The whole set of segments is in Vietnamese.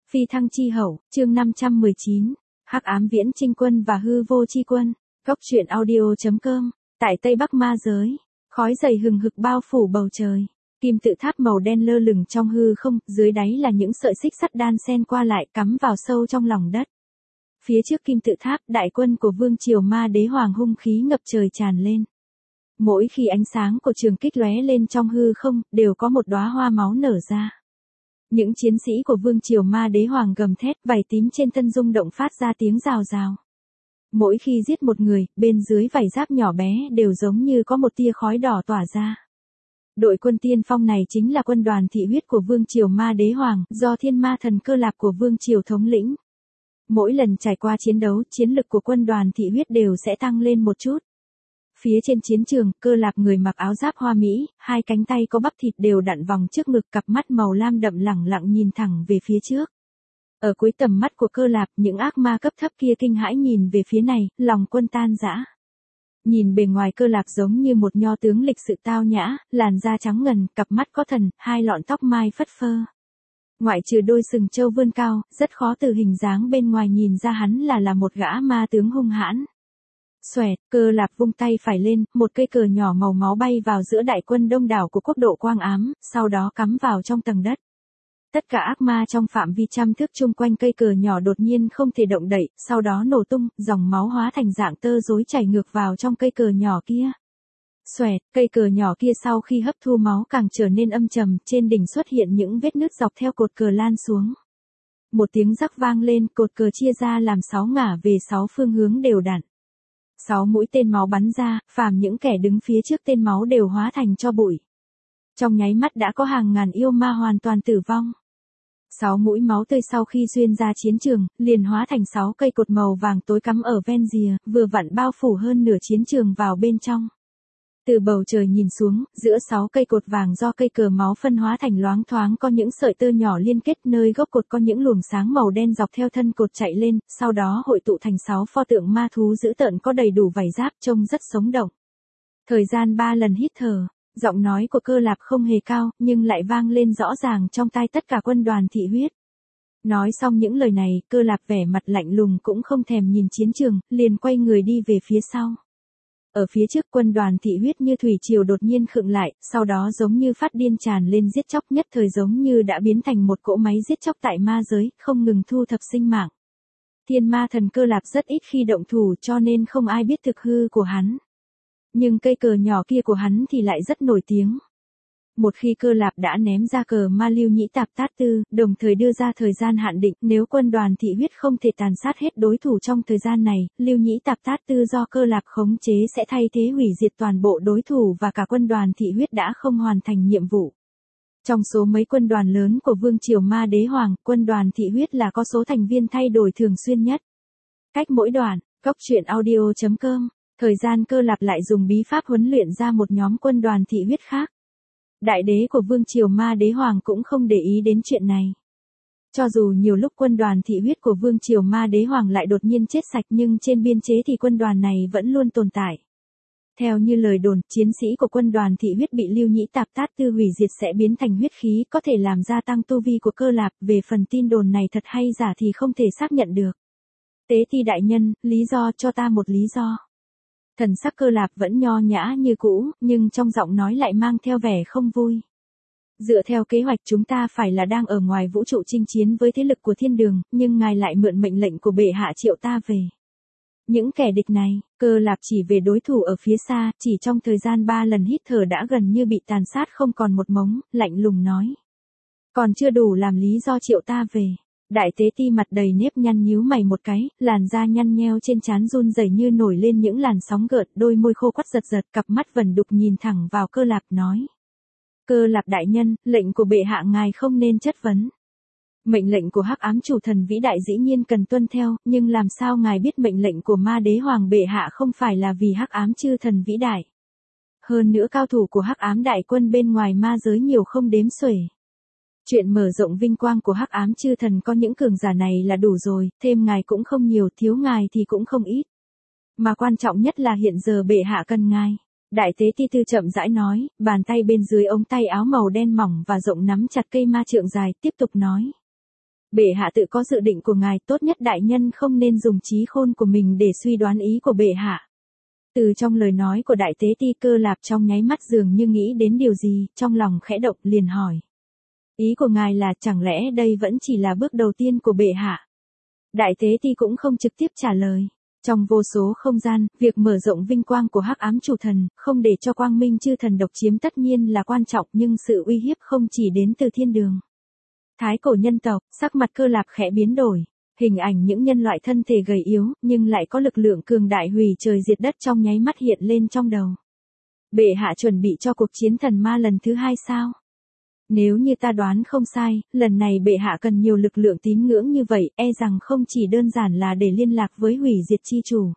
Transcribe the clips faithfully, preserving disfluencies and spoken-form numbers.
Phi thăng chi hậu, chương năm trăm mười chín, Hắc ám viễn chinh quân và hư vô chi quân. Góc truyện audio.com, tại Tây Bắc ma giới, khói dày hừng hực bao phủ bầu trời. Kim tự tháp màu đen lơ lửng trong hư không, dưới đáy là những sợi xích sắt đan xen qua lại cắm vào sâu trong lòng đất. Phía trước kim tự tháp, đại quân của vương triều ma đế hoàng hung khí ngập trời tràn lên. Mỗi khi ánh sáng của trường kích lóe lên trong hư không, đều có một đóa hoa máu nở ra. Những chiến sĩ của vương triều ma đế hoàng gầm thét, vảy tím trên thân rung động phát ra tiếng rào rào. Mỗi khi giết một người, bên dưới vảy giáp nhỏ bé đều giống như có một tia khói đỏ tỏa ra. Đội quân tiên phong này chính là quân đoàn thị huyết của vương triều ma đế hoàng, do thiên ma thần Cơ Lạp của vương triều thống lĩnh. Mỗi lần trải qua chiến đấu, chiến lực của quân đoàn thị huyết đều sẽ tăng lên một chút. Phía trên chiến trường, Cơ Lạp người mặc áo giáp hoa mỹ, hai cánh tay có bắp thịt đều đặn vòng trước ngực, cặp mắt màu lam đậm lẳng lặng nhìn thẳng về phía trước. Ở cuối tầm mắt của Cơ Lạp, những ác ma cấp thấp kia kinh hãi nhìn về phía này, lòng quân tan rã. Nhìn bề ngoài Cơ Lạp giống như một nho tướng lịch sự tao nhã, làn da trắng ngần, cặp mắt có thần, hai lọn tóc mai phất phơ. Ngoại trừ đôi sừng trâu vươn cao, rất khó từ hình dáng bên ngoài nhìn ra hắn là là một gã ma tướng hung hãn. Xoẹt, Cơ Lạp vung tay phải lên, một cây cờ nhỏ màu máu bay vào giữa đại quân đông đảo của quốc độ quang ám, sau đó cắm vào trong tầng đất. Tất cả ác ma trong phạm vi trăm thước chung quanh cây cờ nhỏ đột nhiên không thể động đậy, sau đó nổ tung, dòng máu hóa thành dạng tơ rối chảy ngược vào trong cây cờ nhỏ kia. Xoẹt, cây cờ nhỏ kia sau khi hấp thu máu càng trở nên âm trầm, trên đỉnh xuất hiện những vết nứt dọc theo cột cờ lan xuống. Một tiếng rắc vang lên, cột cờ chia ra làm sáu ngả về sáu phương hướng đều đặn. Sáu mũi tên máu bắn ra, phàm những kẻ đứng phía trước tên máu đều hóa thành tro bụi. Trong nháy mắt đã có hàng ngàn yêu ma hoàn toàn tử vong. Sáu mũi máu tươi sau khi xuyên ra chiến trường, liền hóa thành sáu cây cột màu vàng tối cắm ở ven rìa, vừa vặn bao phủ hơn nửa chiến trường vào bên trong. Từ bầu trời nhìn xuống, giữa sáu cây cột vàng do cây cờ máu phân hóa thành loáng thoáng có những sợi tơ nhỏ liên kết, nơi gốc cột có những luồng sáng màu đen dọc theo thân cột chạy lên, sau đó hội tụ thành sáu pho tượng ma thú dữ tợn có đầy đủ vảy giáp, trông rất sống động. Thời gian ba lần hít thở, giọng nói của Cơ Lạp không hề cao, nhưng lại vang lên rõ ràng trong tai tất cả quân đoàn thị huyết. Nói xong những lời này, Cơ Lạp vẻ mặt lạnh lùng cũng không thèm nhìn chiến trường, liền quay người đi về phía sau. Ở phía trước quân đoàn thị huyết như thủy triều đột nhiên khựng lại, sau đó giống như phát điên tràn lên giết chóc, nhất thời giống như đã biến thành một cỗ máy giết chóc tại ma giới, không ngừng thu thập sinh mạng. Thiên ma thần Cơ Lạp rất ít khi động thủ cho nên không ai biết thực hư của hắn. Nhưng cây cờ nhỏ kia của hắn thì lại rất nổi tiếng. Một khi Cơ Lạp đã ném ra cờ ma Lưu Nhĩ Tạp Tát Tư, đồng thời đưa ra thời gian hạn định, nếu quân đoàn thị huyết không thể tàn sát hết đối thủ trong thời gian này, Lưu Nhĩ Tạp Tát Tư do Cơ Lạp khống chế sẽ thay thế hủy diệt toàn bộ đối thủ và cả quân đoàn thị huyết đã không hoàn thành nhiệm vụ. Trong số mấy quân đoàn lớn của vương triều ma đế hoàng, quân đoàn thị huyết là có số thành viên thay đổi thường xuyên nhất. Cách mỗi đoạn, góc truyện audio.com, thời gian Cơ Lạp lại dùng bí pháp huấn luyện ra một nhóm quân đoàn thị huyết khác. Đại đế của vương triều ma đế hoàng cũng không để ý đến chuyện này. Cho dù nhiều lúc quân đoàn thị huyết của vương triều ma đế hoàng lại đột nhiên chết sạch, nhưng trên biên chế thì quân đoàn này vẫn luôn tồn tại. Theo như lời đồn, chiến sĩ của quân đoàn thị huyết bị Lưu Nhĩ Tạp Tát Tư hủy diệt sẽ biến thành huyết khí, có thể làm gia tăng tu vi của Cơ Lạp, về phần tin đồn này thật hay giả thì không thể xác nhận được. Tế Ti đại nhân, lý do, cho ta một lý do. Thần sắc Cơ Lạp vẫn nho nhã như cũ, nhưng trong giọng nói lại mang theo vẻ không vui. Dựa theo kế hoạch chúng ta phải là đang ở ngoài vũ trụ chinh chiến với thế lực của thiên đường, nhưng ngài lại mượn mệnh lệnh của bệ hạ triệu ta về. Những kẻ địch này, Cơ Lạp chỉ về đối thủ ở phía xa, chỉ trong thời gian ba lần hít thở đã gần như bị tàn sát không còn một mống, lạnh lùng nói. Còn chưa đủ làm lý do triệu ta về. Đại tế ti mặt đầy nếp nhăn nhíu mày một cái, làn da nhăn nheo trên trán run rẩy như nổi lên những làn sóng gợn, đôi môi khô quắt giật giật, cặp mắt vẩn đục nhìn thẳng vào Cơ Lạp nói. Cơ Lạp đại nhân, lệnh của bệ hạ ngài không nên chất vấn. Mệnh lệnh của Hắc ám chủ thần vĩ đại dĩ nhiên cần tuân theo, nhưng làm sao ngài biết mệnh lệnh của ma đế hoàng bệ hạ không phải là vì Hắc ám chư thần vĩ đại. Hơn nữa cao thủ của Hắc ám đại quân bên ngoài ma giới nhiều không đếm xuể. Chuyện mở rộng vinh quang của Hắc ám chư thần có những cường giả này là đủ rồi, thêm ngài cũng không nhiều, thiếu ngài thì cũng không ít. Mà quan trọng nhất là hiện giờ bệ hạ cần ngài. Đại tế ti tư chậm rãi nói, bàn tay bên dưới ống tay áo màu đen mỏng và rộng nắm chặt cây ma trượng dài, tiếp tục nói. Bệ hạ tự có dự định của ngài, tốt nhất đại nhân không nên dùng trí khôn của mình để suy đoán ý của bệ hạ. Từ trong lời nói của đại tế ti, Cơ Lạp trong nháy mắt dường như nghĩ đến điều gì, trong lòng khẽ động liền hỏi. Ý của ngài là chẳng lẽ đây vẫn chỉ là bước đầu tiên của bệ hạ? Đại tế ti cũng không trực tiếp trả lời. Trong vô số không gian, việc mở rộng vinh quang của hắc ám chủ thần, không để cho quang minh chư thần độc chiếm tất nhiên là quan trọng, nhưng sự uy hiếp không chỉ đến từ thiên đường. Thái cổ nhân tộc, sắc mặt Cơ Lạp khẽ biến đổi. Hình ảnh những nhân loại thân thể gầy yếu, nhưng lại có lực lượng cường đại hủy trời diệt đất trong nháy mắt hiện lên trong đầu. Bệ hạ chuẩn bị cho cuộc chiến thần ma lần thứ hai sao? Nếu như ta đoán không sai, lần này bệ hạ cần nhiều lực lượng tín ngưỡng như vậy, e rằng không chỉ đơn giản là để liên lạc với hủy diệt chi chủ.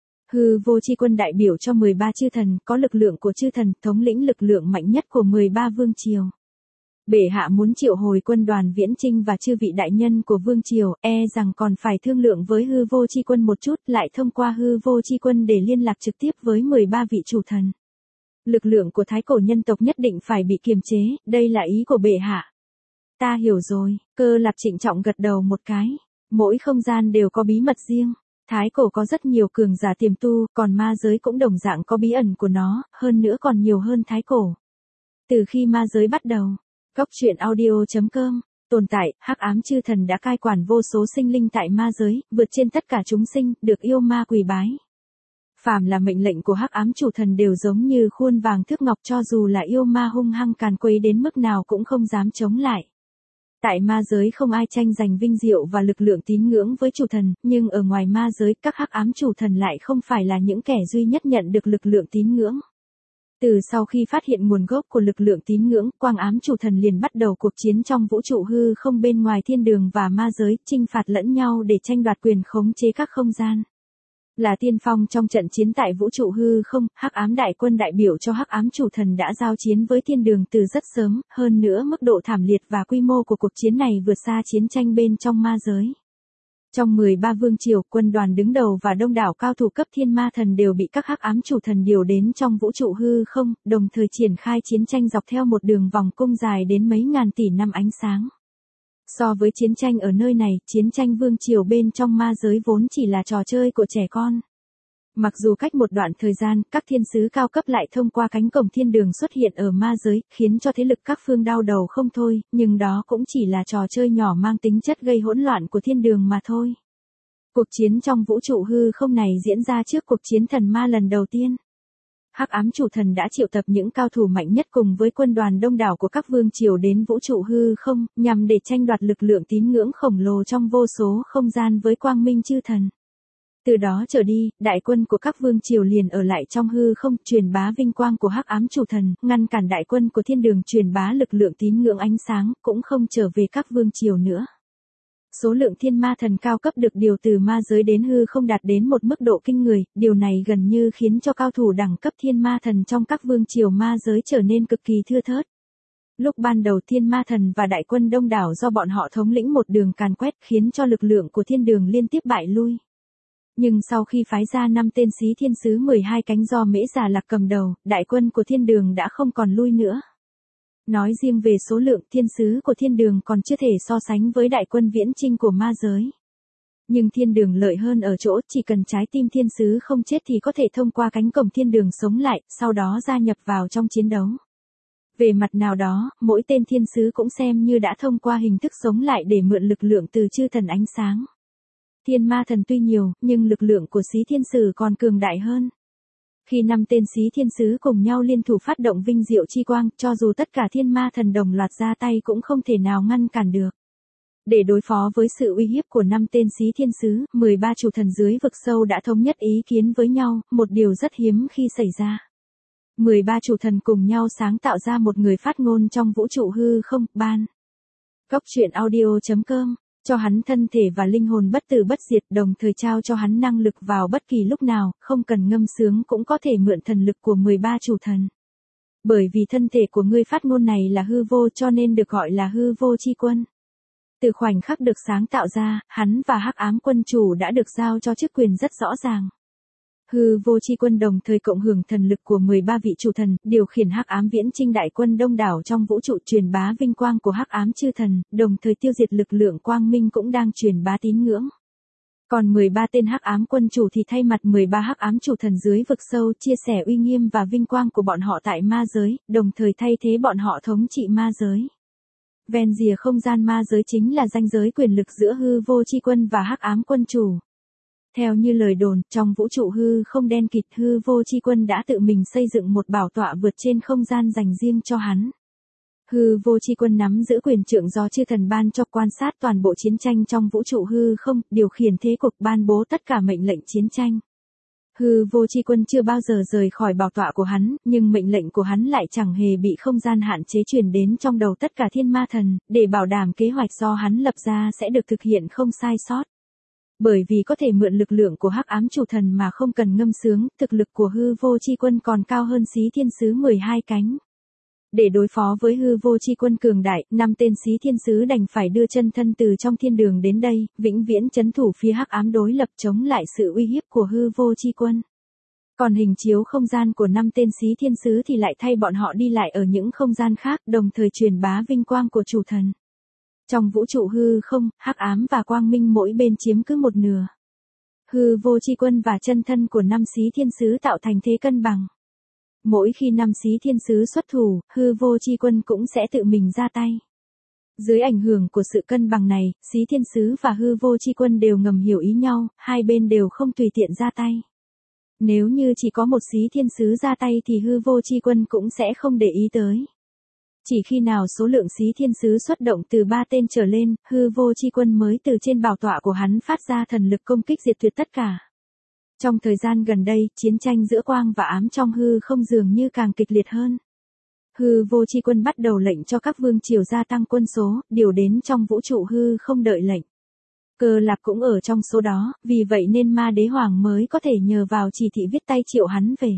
Hư vô chi quân đại biểu cho mười ba chư thần, có lực lượng của chư thần, thống lĩnh lực lượng mạnh nhất của mười ba vương triều. Bệ hạ muốn triệu hồi quân đoàn viễn chinh và chư vị đại nhân của vương triều, e rằng còn phải thương lượng với hư vô chi quân một chút, lại thông qua hư vô chi quân để liên lạc trực tiếp với mười ba vị chủ thần. Lực lượng của thái cổ nhân tộc nhất định phải bị kiềm chế, đây là ý của bệ hạ. Ta hiểu rồi, Cơ Lạp trịnh trọng gật đầu một cái. Mỗi không gian đều có bí mật riêng. Thái cổ có rất nhiều cường giả tiềm tu, còn ma giới cũng đồng dạng có bí ẩn của nó, hơn nữa còn nhiều hơn thái cổ. Từ khi ma giới bắt đầu, Góc truyện audio chấm com, tồn tại, hắc ám chư thần đã cai quản vô số sinh linh tại ma giới, vượt trên tất cả chúng sinh, được yêu ma quỳ bái. Phàm là mệnh lệnh của hắc ám chủ thần đều giống như khuôn vàng thước ngọc, cho dù là yêu ma hung hăng càn quấy đến mức nào cũng không dám chống lại. Tại ma giới không ai tranh giành vinh diệu và lực lượng tín ngưỡng với chủ thần, nhưng ở ngoài ma giới các hắc ám chủ thần lại không phải là những kẻ duy nhất nhận được lực lượng tín ngưỡng. Từ sau khi phát hiện nguồn gốc của lực lượng tín ngưỡng, quang ám chủ thần liền bắt đầu cuộc chiến trong vũ trụ hư không bên ngoài thiên đường và ma giới, chinh phạt lẫn nhau để tranh đoạt quyền khống chế các không gian. Là tiên phong trong trận chiến tại vũ trụ hư không, hắc ám đại quân đại biểu cho hắc ám chủ thần đã giao chiến với thiên đường từ rất sớm, hơn nữa mức độ thảm liệt và quy mô của cuộc chiến này vượt xa chiến tranh bên trong ma giới. Trong mười ba vương triều, quân đoàn đứng đầu và đông đảo cao thủ cấp thiên ma thần đều bị các hắc ám chủ thần điều đến trong vũ trụ hư không, đồng thời triển khai chiến tranh dọc theo một đường vòng cung dài đến mấy ngàn tỷ năm ánh sáng. So với chiến tranh ở nơi này, chiến tranh vương triều bên trong ma giới vốn chỉ là trò chơi của trẻ con. Mặc dù cách một đoạn thời gian, các thiên sứ cao cấp lại thông qua cánh cổng thiên đường xuất hiện ở ma giới, khiến cho thế lực các phương đau đầu không thôi, nhưng đó cũng chỉ là trò chơi nhỏ mang tính chất gây hỗn loạn của thiên đường mà thôi. Cuộc chiến trong vũ trụ hư không này diễn ra trước cuộc chiến thần ma lần đầu tiên. Hắc ám chủ thần đã triệu tập những cao thủ mạnh nhất cùng với quân đoàn đông đảo của các vương triều đến vũ trụ hư không, nhằm để tranh đoạt lực lượng tín ngưỡng khổng lồ trong vô số không gian với quang minh chư thần. Từ đó trở đi, đại quân của các vương triều liền ở lại trong hư không, truyền bá vinh quang của hắc ám chủ thần, ngăn cản đại quân của thiên đường truyền bá lực lượng tín ngưỡng ánh sáng, cũng không trở về các vương triều nữa. Số lượng thiên ma thần cao cấp được điều từ ma giới đến hư không đạt đến một mức độ kinh người, điều này gần như khiến cho cao thủ đẳng cấp thiên ma thần trong các vương triều ma giới trở nên cực kỳ thưa thớt. Lúc ban đầu thiên ma thần và đại quân đông đảo do bọn họ thống lĩnh một đường càn quét khiến cho lực lượng của thiên đường liên tiếp bại lui. Nhưng sau khi phái ra năm tên xí thiên sứ mười hai cánh do Mễ Già Lạc cầm đầu, đại quân của thiên đường đã không còn lui nữa. Nói riêng về số lượng, thiên sứ của thiên đường còn chưa thể so sánh với đại quân viễn chinh của ma giới. Nhưng thiên đường lợi hơn ở chỗ, chỉ cần trái tim thiên sứ không chết thì có thể thông qua cánh cổng thiên đường sống lại, sau đó gia nhập vào trong chiến đấu. Về mặt nào đó, mỗi tên thiên sứ cũng xem như đã thông qua hình thức sống lại để mượn lực lượng từ chư thần ánh sáng. Thiên ma thần tuy nhiều, nhưng lực lượng của xí thiên sử còn cường đại hơn. Khi năm tên xí thiên sứ cùng nhau liên thủ phát động vinh diệu chi quang, cho dù tất cả thiên ma thần đồng loạt ra tay cũng không thể nào ngăn cản được. Để đối phó với sự uy hiếp của năm tên xí thiên sứ, mười ba chủ thần dưới vực sâu đã thống nhất ý kiến với nhau, một điều rất hiếm khi xảy ra. mười ba chủ thần cùng nhau sáng tạo ra một người phát ngôn trong vũ trụ hư không, ban. Góc truyện audio chấm com, cho hắn thân thể và linh hồn bất tử bất diệt, đồng thời trao cho hắn năng lực vào bất kỳ lúc nào, không cần ngâm sướng cũng có thể mượn thần lực của mười ba chủ thần. Bởi vì thân thể của người phát ngôn này là hư vô cho nên được gọi là hư vô chi quân. Từ khoảnh khắc được sáng tạo ra, hắn và hắc ám quân chủ đã được giao cho chức quyền rất rõ ràng. Hư vô chi quân đồng thời cộng hưởng thần lực của mười ba vị chủ thần, điều khiển hắc ám viễn chinh đại quân đông đảo trong vũ trụ, truyền bá vinh quang của hắc ám chư thần, đồng thời tiêu diệt lực lượng quang minh cũng đang truyền bá tín ngưỡng. Còn mười ba tên hắc ám quân chủ thì thay mặt mười ba hắc ám chủ thần dưới vực sâu chia sẻ uy nghiêm và vinh quang của bọn họ tại ma giới, đồng thời thay thế bọn họ thống trị ma giới. Ven rìa không gian ma giới chính là ranh giới quyền lực giữa hư vô chi quân và hắc ám quân chủ. Theo như lời đồn, trong vũ trụ hư không đen kịt, hư vô chi quân đã tự mình xây dựng một bảo tọa vượt trên không gian dành riêng cho hắn. Hư vô chi quân nắm giữ quyền trượng do chư thần ban cho, quan sát toàn bộ chiến tranh trong vũ trụ hư không, điều khiển thế cục, ban bố tất cả mệnh lệnh chiến tranh. Hư vô chi quân chưa bao giờ rời khỏi bảo tọa của hắn, nhưng mệnh lệnh của hắn lại chẳng hề bị không gian hạn chế truyền đến trong đầu tất cả thiên ma thần, để bảo đảm kế hoạch do hắn lập ra sẽ được thực hiện không sai sót. Bởi vì có thể mượn lực lượng của hắc ám chủ thần mà không cần ngâm sướng, thực lực của hư vô chi quân còn cao hơn xí thiên sứ mười hai cánh. Để đối phó với hư vô chi quân cường đại, năm tên xí thiên sứ đành phải đưa chân thân từ trong thiên đường đến đây, vĩnh viễn trấn thủ phía hắc ám đối lập chống lại sự uy hiếp của hư vô chi quân. Còn hình chiếu không gian của năm tên xí thiên sứ thì lại thay bọn họ đi lại ở những không gian khác, đồng thời truyền bá vinh quang của chủ thần. Trong vũ trụ hư không, hắc ám và quang minh mỗi bên chiếm cứ một nửa. Hư vô chi quân và chân thân của năm xí thiên sứ tạo thành thế cân bằng. Mỗi khi năm xí thiên sứ xuất thủ, hư vô chi quân cũng sẽ tự mình ra tay. Dưới ảnh hưởng của sự cân bằng này, xí thiên sứ và hư vô chi quân đều ngầm hiểu ý nhau, hai bên đều không tùy tiện ra tay. Nếu như chỉ có một xí thiên sứ ra tay thì hư vô chi quân cũng sẽ không để ý tới. Chỉ khi nào số lượng xí thiên sứ xuất động từ ba tên trở lên, hư vô chi quân mới từ trên bảo tọa của hắn phát ra thần lực công kích diệt tuyệt tất cả. Trong thời gian gần đây, chiến tranh giữa quang và ám trong hư không dường như càng kịch liệt hơn. Hư vô chi quân bắt đầu lệnh cho các vương triều gia tăng quân số, điều đến trong vũ trụ hư không đợi lệnh. Cơ Lạp cũng ở trong số đó, vì vậy nên ma đế hoàng mới có thể nhờ vào chỉ thị viết tay triệu hắn về.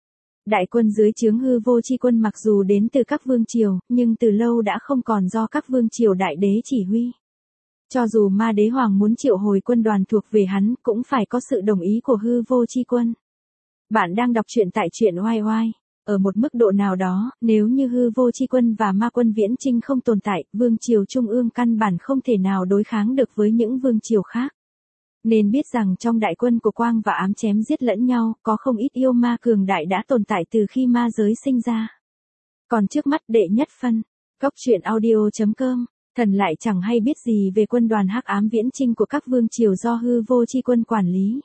Đại quân dưới trướng hư vô chi quân mặc dù đến từ các vương triều, nhưng từ lâu đã không còn do các vương triều đại đế chỉ huy. Cho dù ma đế hoàng muốn triệu hồi quân đoàn thuộc về hắn, cũng phải có sự đồng ý của hư vô chi quân. Bạn đang đọc truyện tại truyện oai oai. Ở một mức độ nào đó, nếu như hư vô chi quân và ma quân viễn chinh không tồn tại, vương triều trung ương căn bản không thể nào đối kháng được với những vương triều khác. Nên biết rằng trong đại quân của quang và ám chém giết lẫn nhau, có không ít yêu ma cường đại đã tồn tại từ khi ma giới sinh ra. Còn trước mắt đệ nhất phân, góc truyện audio chấm com, thần lại chẳng hay biết gì về quân đoàn hắc ám viễn chinh của các vương triều do hư vô chi quân quản lý.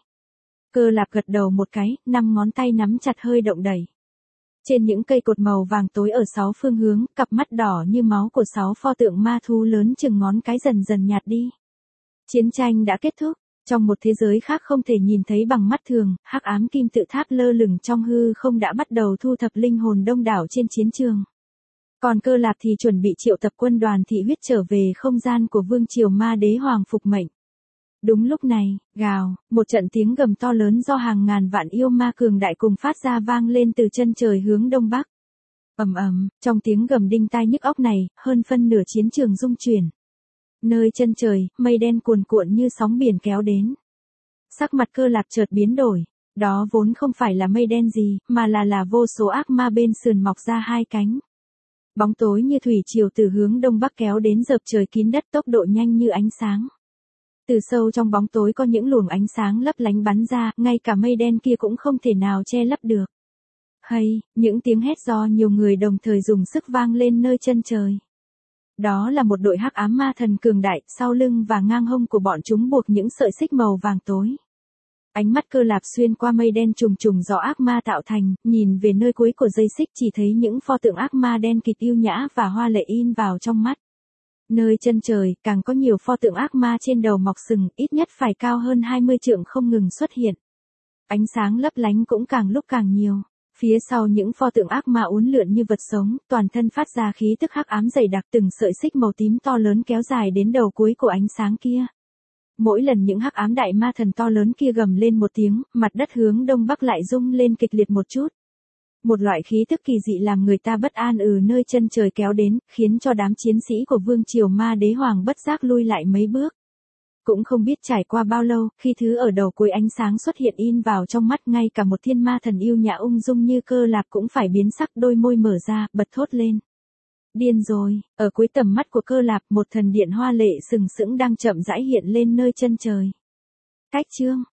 Cơ Lạp gật đầu một cái, năm ngón tay nắm chặt hơi động đẩy. Trên những cây cột màu vàng tối ở sáu phương hướng, cặp mắt đỏ như máu của sáu pho tượng ma thú lớn chừng ngón cái dần dần nhạt đi. Chiến tranh đã kết thúc. Trong một thế giới khác không thể nhìn thấy bằng mắt thường, hắc ám kim tự tháp lơ lửng trong hư không đã bắt đầu thu thập linh hồn đông đảo trên chiến trường. Còn Cơ Lạp thì chuẩn bị triệu tập quân đoàn thị huyết trở về không gian của vương triều ma đế hoàng phục mệnh. Đúng lúc này, gào, một trận tiếng gầm to lớn do hàng ngàn vạn yêu ma cường đại cùng phát ra vang lên từ chân trời hướng đông bắc. Ầm ầm, trong tiếng gầm đinh tai nhức óc này, hơn phân nửa chiến trường rung chuyển. Nơi chân trời, mây đen cuồn cuộn như sóng biển kéo đến. Sắc mặt Cơ Lạp chợt biến đổi, đó vốn không phải là mây đen gì, mà là là vô số ác ma bên sườn mọc ra hai cánh. Bóng tối như thủy triều từ hướng đông bắc kéo đến dợp trời kín đất, tốc độ nhanh như ánh sáng. Từ sâu trong bóng tối có những luồng ánh sáng lấp lánh bắn ra, ngay cả mây đen kia cũng không thể nào che lấp được. Hay, những tiếng hét do nhiều người đồng thời dùng sức vang lên nơi chân trời. Đó là một đội hắc ám ma thần cường đại, sau lưng và ngang hông của bọn chúng buộc những sợi xích màu vàng tối. Ánh mắt Cơ Lạp xuyên qua mây đen trùng trùng do ác ma tạo thành, nhìn về nơi cuối của dây xích chỉ thấy những pho tượng ác ma đen kịt yêu nhã và hoa lệ in vào trong mắt. Nơi chân trời, càng có nhiều pho tượng ác ma trên đầu mọc sừng, ít nhất phải cao hơn hai mươi trượng không ngừng xuất hiện. Ánh sáng lấp lánh cũng càng lúc càng nhiều. Phía sau những pho tượng ác ma uốn lượn như vật sống, toàn thân phát ra khí tức hắc ám dày đặc, từng sợi xích màu tím to lớn kéo dài đến đầu cuối của ánh sáng kia. Mỗi lần những hắc ám đại ma thần to lớn kia gầm lên một tiếng, mặt đất hướng đông bắc lại rung lên kịch liệt một chút. Một loại khí tức kỳ dị làm người ta bất an ừ nơi chân trời kéo đến, khiến cho đám chiến sĩ của vương triều ma đế hoàng bất giác lui lại mấy bước. Cũng không biết trải qua bao lâu, khi thứ ở đầu cuối ánh sáng xuất hiện in vào trong mắt, ngay cả một thiên ma thần yêu nhã ung dung như Cơ Lạp cũng phải biến sắc, đôi môi mở ra, bật thốt lên. Điên rồi, ở cuối tầm mắt của Cơ Lạp, một thần điện hoa lệ sừng sững đang chậm rãi hiện lên nơi chân trời. Cách chương